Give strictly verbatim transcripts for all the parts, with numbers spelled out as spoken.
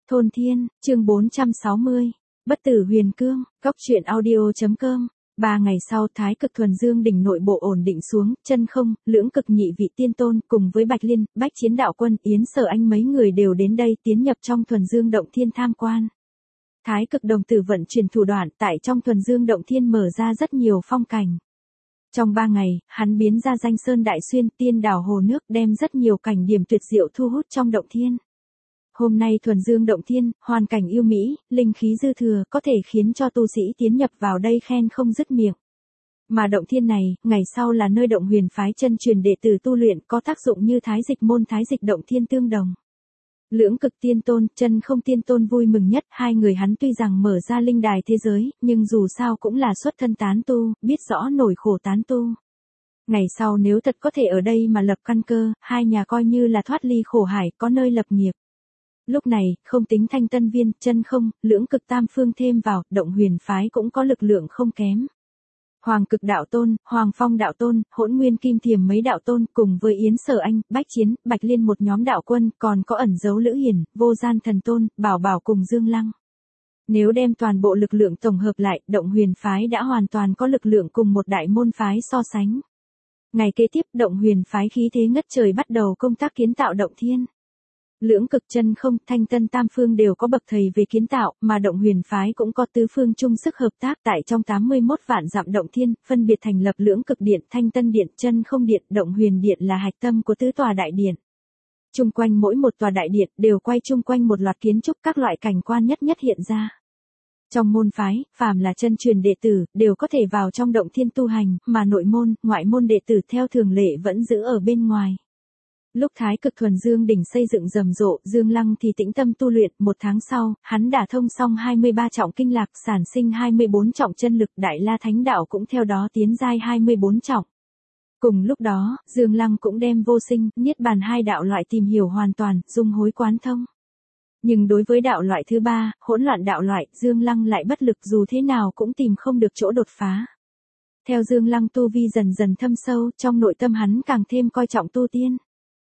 Thôn Thiên, chương bốn trăm sáu mươi. Bất tử huyền cương, góc truyện audio.com. Ba ngày sau, Thái Cực Thuần Dương đỉnh nội bộ ổn định xuống, Chân Không, Lưỡng Cực nhị vị tiên tôn cùng với Bạch Liên, Bách Chiến đạo quân, Yến Sở Anh mấy người đều đến đây tiến nhập trong Thuần Dương động thiên tham quan. Thái Cực đồng tử vận chuyển thủ đoạn tại trong Thuần Dương động thiên mở ra rất nhiều phong cảnh. Trong ba ngày, hắn biến ra Danh Sơn Đại Xuyên, Tiên Đảo Hồ Nước, đem rất nhiều cảnh điểm tuyệt diệu thu hút trong động thiên. Hôm nay Thuần Dương động thiên, hoàn cảnh yêu mỹ, linh khí dư thừa, có thể khiến cho tu sĩ tiến nhập vào đây khen không dứt miệng. Mà động thiên này, ngày sau là nơi động huyền phái chân truyền đệ tử tu luyện, có tác dụng như Thái Dịch môn Thái Dịch động thiên tương đồng. Lưỡng Cực tiên tôn, Chân Không tiên tôn vui mừng nhất, hai người hắn tuy rằng mở ra linh đài thế giới, nhưng dù sao cũng là xuất thân tán tu, biết rõ nỗi khổ tán tu. Ngày sau nếu thật có thể ở đây mà lập căn cơ, hai nhà coi như là thoát ly khổ hải, có nơi lập nghiệp. Lúc này, không tính Thanh Tân Viên, Chân Không, Lưỡng Cực tam phương thêm vào, động huyền phái cũng có lực lượng không kém. Hoàng Cực đạo tôn, Hoàng Phong đạo tôn, Hỗn Nguyên Kim Thiềm mấy đạo tôn, cùng với Yến Sở Anh, Bách Chiến, Bạch Liên một nhóm đạo quân, còn có ẩn dấu Lữ Hiển, Vô Gian thần tôn, Bảo Bảo cùng Dương Lăng. Nếu đem toàn bộ lực lượng tổng hợp lại, động huyền phái đã hoàn toàn có lực lượng cùng một đại môn phái so sánh. Ngày kế tiếp, động huyền phái khí thế ngất trời bắt đầu công tác kiến tạo động thiên. Lưỡng Cực, Chân Không, Thanh Tân tam phương đều có bậc thầy về kiến tạo, mà động huyền phái cũng có tứ phương chung sức hợp tác tại trong tám mươi mốt vạn dặm động thiên, phân biệt thành lập Lưỡng Cực điện, Thanh Tân điện, Chân Không điện, động huyền điện là hạch tâm của tứ tòa đại điện. Chung quanh mỗi một tòa đại điện đều quay chung quanh một loạt kiến trúc, các loại cảnh quan nhất nhất hiện ra. Trong môn phái, phàm là chân truyền đệ tử đều có thể vào trong động thiên tu hành, mà nội môn, ngoại môn đệ tử theo thường lệ vẫn giữ ở bên ngoài. Lúc Thái Cực Thuần Dương đỉnh xây dựng rầm rộ, Dương Lăng thì tĩnh tâm tu luyện, một tháng sau, hắn đả thông xong hai mươi ba trọng kinh lạc, sản sinh hai mươi bốn trọng chân lực, Đại La Thánh đạo cũng theo đó tiến giai hai mươi bốn trọng. Cùng lúc đó, Dương Lăng cũng đem vô sinh, niết bàn hai đạo loại tìm hiểu hoàn toàn, dung hối quán thông. Nhưng đối với đạo loại thứ ba, hỗn loạn đạo loại, Dương Lăng lại bất lực, dù thế nào cũng tìm không được chỗ đột phá. Theo Dương Lăng tu vi dần dần thâm sâu, trong nội tâm hắn càng thêm coi trọng tu tiên.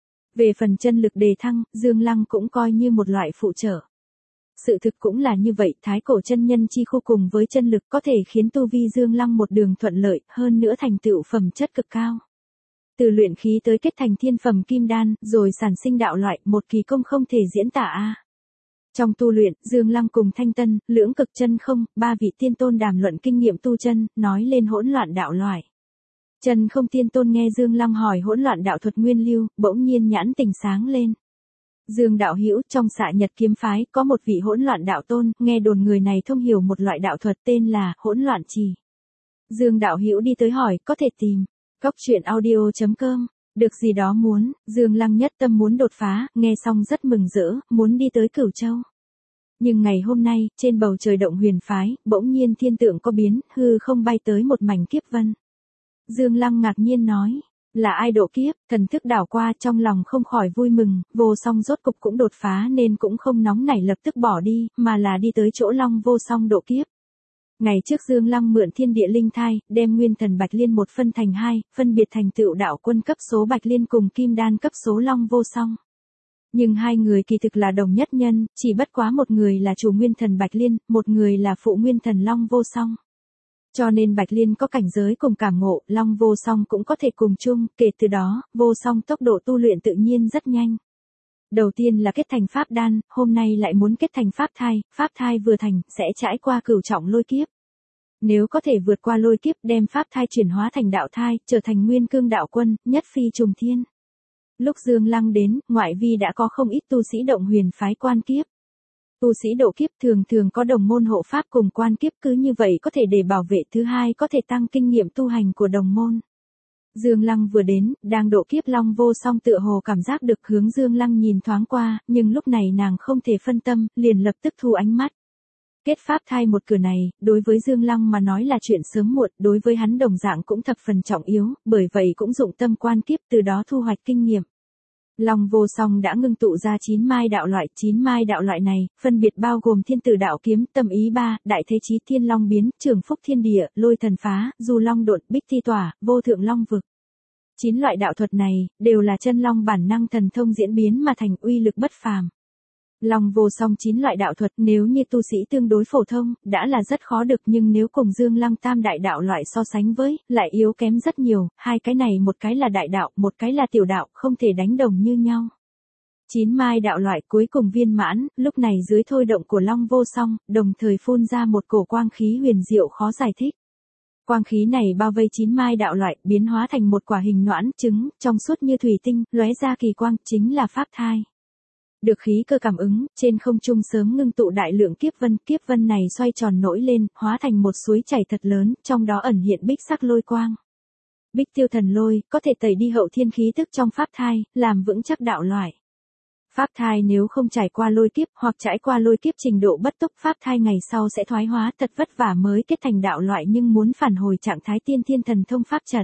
Về phần chân lực đề thăng, Dương Lăng cũng coi như một loại phụ trợ. Sự thực cũng là như vậy, thái cổ chân nhân chi khu cùng với chân lực có thể khiến tu vi Dương Lăng một đường thuận lợi, hơn nữa thành tựu phẩm chất cực cao. Từ luyện khí tới kết thành thiên phẩm kim đan, rồi sản sinh đạo loại, một kỳ công không thể diễn tả a. Trong tu luyện, Dương Lăng cùng Thanh Tân, Lưỡng Cực, Chân Không, ba vị tiên tôn đàm luận kinh nghiệm tu chân, nói lên hỗn loạn đạo loại. Chân Không tiên tôn nghe Dương Lăng hỏi hỗn loạn đạo thuật nguyên lưu, bỗng nhiên nhãn tình sáng lên. Dương đạo hữu, trong Xạ Nhật kiếm phái có một vị hỗn loạn đạo tôn, nghe đồn người này thông hiểu một loại đạo thuật tên là hỗn loạn trì. Dương đạo hữu đi tới hỏi, có thể tìm. Góc truyện audio.com. Được gì đó muốn, Dương Lăng nhất tâm muốn đột phá, nghe xong rất mừng rỡ, muốn đi tới Cửu Châu. Nhưng ngày hôm nay, trên bầu trời động huyền phái, bỗng nhiên thiên tượng có biến, hư không bay tới một mảnh kiếp vân. Dương Lăng ngạc nhiên nói, là ai độ kiếp, thần thức đảo qua trong lòng không khỏi vui mừng, Vô Song rốt cục cũng đột phá nên cũng không nóng nảy lập tức bỏ đi, mà là đi tới chỗ Long Vô Song độ kiếp. Ngày trước Dương Lăng mượn thiên địa linh thai, đem nguyên thần Bạch Liên một phân thành hai, phân biệt thành tựu đạo quân cấp số Bạch Liên cùng kim đan cấp số Long Vô Song. Nhưng hai người kỳ thực là đồng nhất nhân, chỉ bất quá một người là chủ nguyên thần Bạch Liên, một người là phụ nguyên thần Long Vô Song. Cho nên Bạch Liên có cảnh giới cùng cảm ngộ, Long Vô Song cũng có thể cùng chung, kể từ đó, Vô Song tốc độ tu luyện tự nhiên rất nhanh. Đầu tiên là kết thành pháp đan, hôm nay lại muốn kết thành pháp thai, pháp thai vừa thành, sẽ trải qua cửu trọng lôi kiếp. Nếu có thể vượt qua lôi kiếp đem pháp thai chuyển hóa thành đạo thai, trở thành nguyên cương đạo quân, nhất phi trùng thiên. Lúc Dương Lăng đến, ngoại vi đã có không ít tu sĩ động huyền phái quan kiếp. Tu sĩ độ kiếp thường thường có đồng môn hộ pháp cùng quan kiếp, cứ như vậy có thể để bảo vệ, thứ hai có thể tăng kinh nghiệm tu hành của đồng môn. Dương Lăng vừa đến, đang độ kiếp Long Vô Song tựa hồ cảm giác được hướng Dương Lăng nhìn thoáng qua, nhưng lúc này nàng không thể phân tâm, liền lập tức thu ánh mắt. Kết pháp thai một cửa này, đối với Dương Lăng mà nói là chuyện sớm muộn, đối với hắn đồng dạng cũng thập phần trọng yếu, bởi vậy cũng dụng tâm quan kiếp, từ đó thu hoạch kinh nghiệm. Long Vô Song đã ngưng tụ ra chín mai đạo loại, chín mai đạo loại này, phân biệt bao gồm thiên tử đạo kiếm, tâm ý ba, đại thế chí, thiên long biến, trường phúc thiên địa, lôi thần phá, du long độn, bích thi tỏa, vô thượng long vực. Chín loại đạo thuật này, đều là chân long bản năng thần thông diễn biến mà thành, uy lực bất phàm. Long vô song chín loại đạo thuật nếu như tu sĩ tương đối phổ thông, đã là rất khó được nhưng nếu cùng Dương Lăng tam đại đạo loại so sánh với, lại yếu kém rất nhiều, hai cái này một cái là đại đạo, một cái là tiểu đạo, không thể đánh đồng như nhau. Chín mai đạo loại cuối cùng viên mãn, lúc này dưới thôi động của Long vô song, đồng thời phun ra một cổ quang khí huyền diệu khó giải thích. Quang khí này bao vây chín mai đạo loại, biến hóa thành một quả hình noãn trứng, trong suốt như thủy tinh, lóe ra kỳ quang, chính là pháp thai. Được khí cơ cảm ứng, trên không trung sớm ngưng tụ đại lượng kiếp vân, kiếp vân này xoay tròn nổi lên, hóa thành một suối chảy thật lớn, trong đó ẩn hiện bích sắc lôi quang. Bích tiêu thần lôi, có thể tẩy đi hậu thiên khí tức trong pháp thai, làm vững chắc đạo loại. Pháp thai nếu không trải qua lôi kiếp hoặc trải qua lôi kiếp trình độ bất túc, pháp thai ngày sau sẽ thoái hóa, thật vất vả mới kết thành đạo loại nhưng muốn phản hồi trạng thái tiên thiên thần thông pháp trận.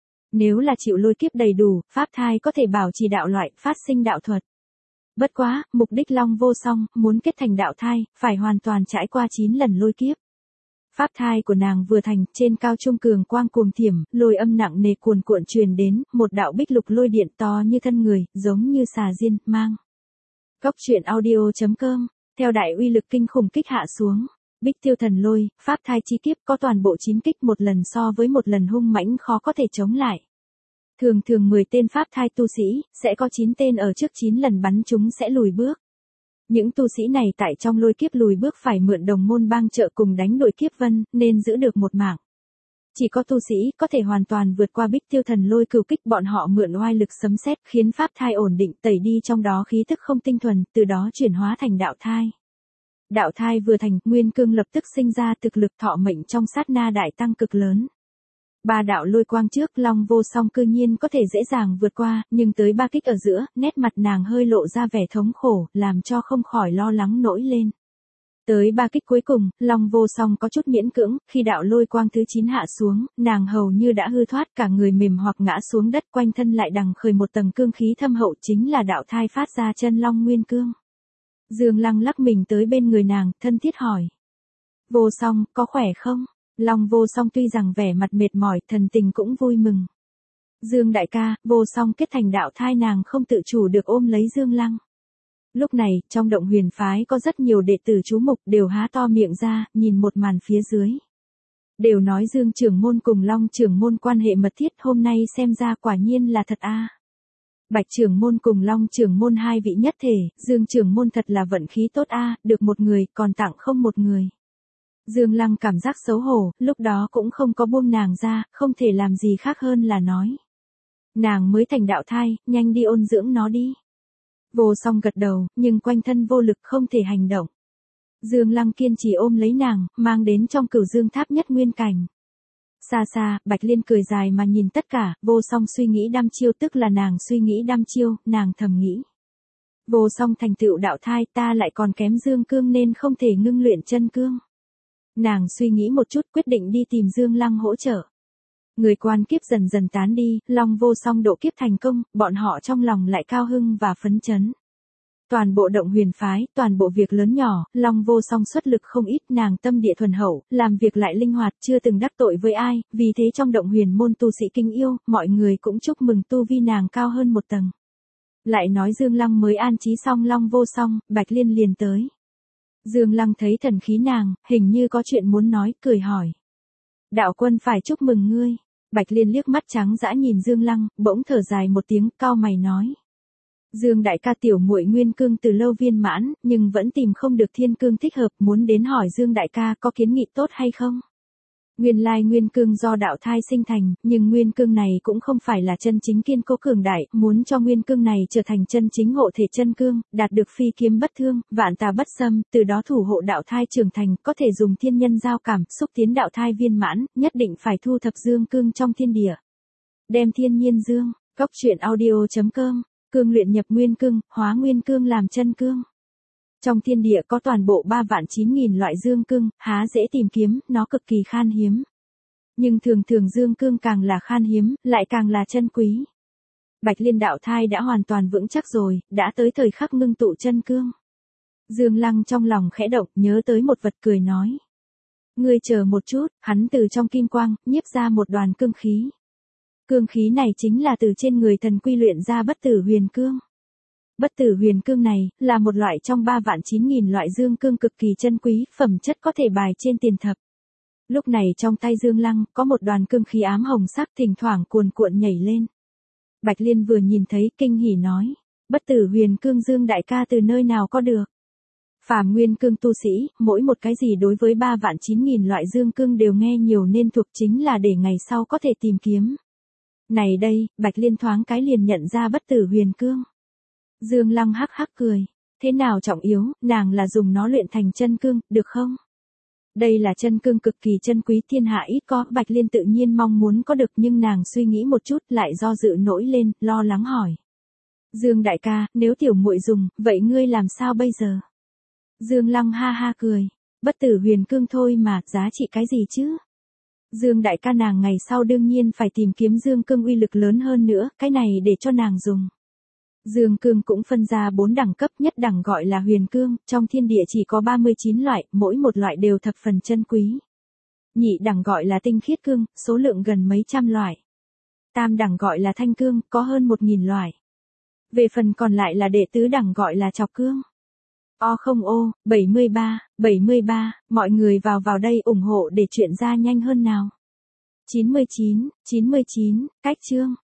Nếu là chịu lôi kiếp đầy đủ, pháp thai có thể bảo trì đạo loại, phát sinh đạo thuật. Bất quá, mục đích Long vô song, muốn kết thành đạo thai, phải hoàn toàn trải qua chín lần lôi kiếp. Pháp thai của nàng vừa thành, trên cao trung cường quang cuồng thiểm, lôi âm nặng nề cuồn cuộn truyền đến, một đạo bích lục lôi điện to như thân người, giống như xà diên, mang. Góc truyện audio chấm com, theo đại uy lực kinh khủng kích hạ xuống. Bích tiêu thần lôi, pháp thai chi kiếp có toàn bộ chín kích một lần so với một lần hung mãnh khó có thể chống lại. Thường thường mười tên pháp thai tu sĩ, sẽ có chín tên ở trước chín lần bắn chúng sẽ lùi bước. Những tu sĩ này tại trong lôi kiếp lùi bước phải mượn đồng môn bang trợ cùng đánh đội kiếp vân, nên giữ được một mạng. Chỉ có tu sĩ có thể hoàn toàn vượt qua bích tiêu thần lôi cửu kích, bọn họ mượn oai lực sấm sét khiến pháp thai ổn định, tẩy đi trong đó khí tức không tinh thuần, từ đó chuyển hóa thành đạo thai. Đạo thai vừa thành, nguyên cương lập tức sinh ra, thực lực thọ mệnh trong sát na đại tăng cực lớn. Ba đạo lôi quang trước, Long vô song cư nhiên có thể dễ dàng vượt qua, nhưng tới ba kích ở giữa, nét mặt nàng hơi lộ ra vẻ thống khổ, làm cho không khỏi lo lắng nổi lên. Tới ba kích cuối cùng, Long vô song có chút miễn cưỡng, khi đạo lôi quang thứ chín hạ xuống, nàng hầu như đã hư thoát, cả người mềm hoặc ngã xuống đất, quanh thân lại đằng khởi một tầng cương khí thâm hậu, chính là đạo thai phát ra chân long nguyên cương. Dương Lăng lắc mình tới bên người nàng, thân thiết hỏi. Vô song, có khỏe không? Long vô song tuy rằng vẻ mặt mệt mỏi, thần tình cũng vui mừng. Dương đại ca, vô song kết thành đạo thai, nàng không tự chủ được ôm lấy Dương Lăng. Lúc này, trong động huyền phái có rất nhiều đệ tử chú mục đều há to miệng ra, nhìn một màn phía dưới. Đều nói Dương trưởng môn cùng Long trưởng môn quan hệ mật thiết, hôm nay xem ra quả nhiên là thật a. Bạch trưởng môn cùng Long trưởng môn hai vị nhất thể, Dương trưởng môn thật là vận khí tốt a, được một người, còn tặng không một người. Dương Lăng cảm giác xấu hổ, lúc đó cũng không có buông nàng ra, không thể làm gì khác hơn là nói. Nàng mới thành đạo thai, nhanh đi ôn dưỡng nó đi. Vô song gật đầu, nhưng quanh thân vô lực không thể hành động. Dương Lăng kiên trì ôm lấy nàng, mang đến trong cửu dương tháp nhất nguyên cảnh. Xa xa, Bạch Liên cười dài mà nhìn tất cả, vô song suy nghĩ đăm chiêu, tức là nàng suy nghĩ đăm chiêu, nàng thầm nghĩ. Vô song thành tựu đạo thai, ta lại còn kém dương cương nên không thể ngưng luyện chân cương. Nàng suy nghĩ một chút, quyết định đi tìm Dương Lăng hỗ trợ. Người quan kiếp dần dần tán đi, Long vô song độ kiếp thành công, bọn họ trong lòng lại cao hưng và phấn chấn. Toàn bộ động huyền phái, toàn bộ việc lớn nhỏ, Long vô song xuất lực không ít, nàng tâm địa thuần hậu, làm việc lại linh hoạt, chưa từng đắc tội với ai, vì thế trong động huyền môn tu sĩ kính yêu, mọi người cũng chúc mừng tu vi nàng cao hơn một tầng. Lại nói Dương Lăng mới an trí xong Long vô song, Bạch Liên liền tới. Dương Lăng thấy thần khí nàng, hình như có chuyện muốn nói, cười hỏi. Đạo quân phải chúc mừng ngươi. Bạch Liên liếc mắt trắng dã nhìn Dương Lăng, bỗng thở dài một tiếng, cau mày nói. Dương đại ca, tiểu muội nguyên cương từ lâu viên mãn, nhưng vẫn tìm không được thiên cương thích hợp, muốn đến hỏi Dương đại ca có kiến nghị tốt hay không? Nguyên lai nguyên cương do đạo thai sinh thành, nhưng nguyên cương này cũng không phải là chân chính kiên cố cường đại, muốn cho nguyên cương này trở thành chân chính hộ thể chân cương, đạt được phi kiếm bất thương, vạn tà bất xâm, từ đó thủ hộ đạo thai trưởng thành, có thể dùng thiên nhân giao cảm, xúc tiến đạo thai viên mãn, nhất định phải thu thập dương cương trong thiên địa. Đem thiên nhiên dương, góc truyện audio chấm com, cương luyện nhập nguyên cương, hóa nguyên cương làm chân cương. Trong thiên địa có toàn bộ ba vạn chín nghìn loại dương cương, há dễ tìm kiếm, nó cực kỳ khan hiếm. Nhưng thường thường dương cương càng là khan hiếm, lại càng là chân quý. Bạch Liên đạo thai đã hoàn toàn vững chắc rồi, đã tới thời khắc ngưng tụ chân cương. Dương Lăng trong lòng khẽ động, nhớ tới một vật cười nói. Ngươi chờ một chút, hắn từ trong kim quang, nhiếp ra một đoàn cương khí. Cương khí này chính là từ trên người thần quy luyện ra bất tử huyền cương. Bất tử huyền cương này, là một loại trong ba vạn chín nghìn loại dương cương cực kỳ chân quý, phẩm chất có thể bài trên tiền thập. Lúc này trong tay Dương Lăng, có một đoàn cương khí ám hồng sắc thỉnh thoảng cuồn cuộn nhảy lên. Bạch Liên vừa nhìn thấy, kinh hỉ nói. Bất tử huyền cương Dương đại ca từ nơi nào có được? Phàm nguyên cương tu sĩ, mỗi một cái gì đối với ba vạn chín nghìn loại dương cương đều nghe nhiều nên thuộc, chính là để ngày sau có thể tìm kiếm. Này đây, Bạch Liên thoáng cái liền nhận ra bất tử huyền cương. Dương Lăng hắc hắc cười. Thế nào trọng yếu, nàng là dùng nó luyện thành chân cương, được không? Đây là chân cương cực kỳ chân quý, thiên hạ ít có, Bạch Liên tự nhiên mong muốn có được, nhưng nàng suy nghĩ một chút lại do dự nổi lên, lo lắng hỏi. Dương đại ca, nếu tiểu muội dùng, vậy ngươi làm sao bây giờ? Dương Lăng ha ha cười. Bất tử huyền cương thôi mà, giá trị cái gì chứ? Dương đại ca, nàng ngày sau đương nhiên phải tìm kiếm dương cương uy lực lớn hơn nữa, cái này để cho nàng dùng. Dương cương cũng phân ra bốn đẳng cấp, nhất đẳng gọi là huyền cương, trong thiên địa chỉ có ba mươi chín loại, mỗi một loại đều thập phần chân quý. Nhị đẳng gọi là tinh khiết cương, số lượng gần mấy trăm loại. Tam đẳng gọi là thanh cương, có hơn một nghìn loại. Về phần còn lại là đệ tứ đẳng gọi là trọc cương. O không ô, bảy mươi ba, bảy mươi ba, mọi người vào vào đây ủng hộ để chuyện ra nhanh hơn nào. chín mươi chín, chín mươi chín, cách chương.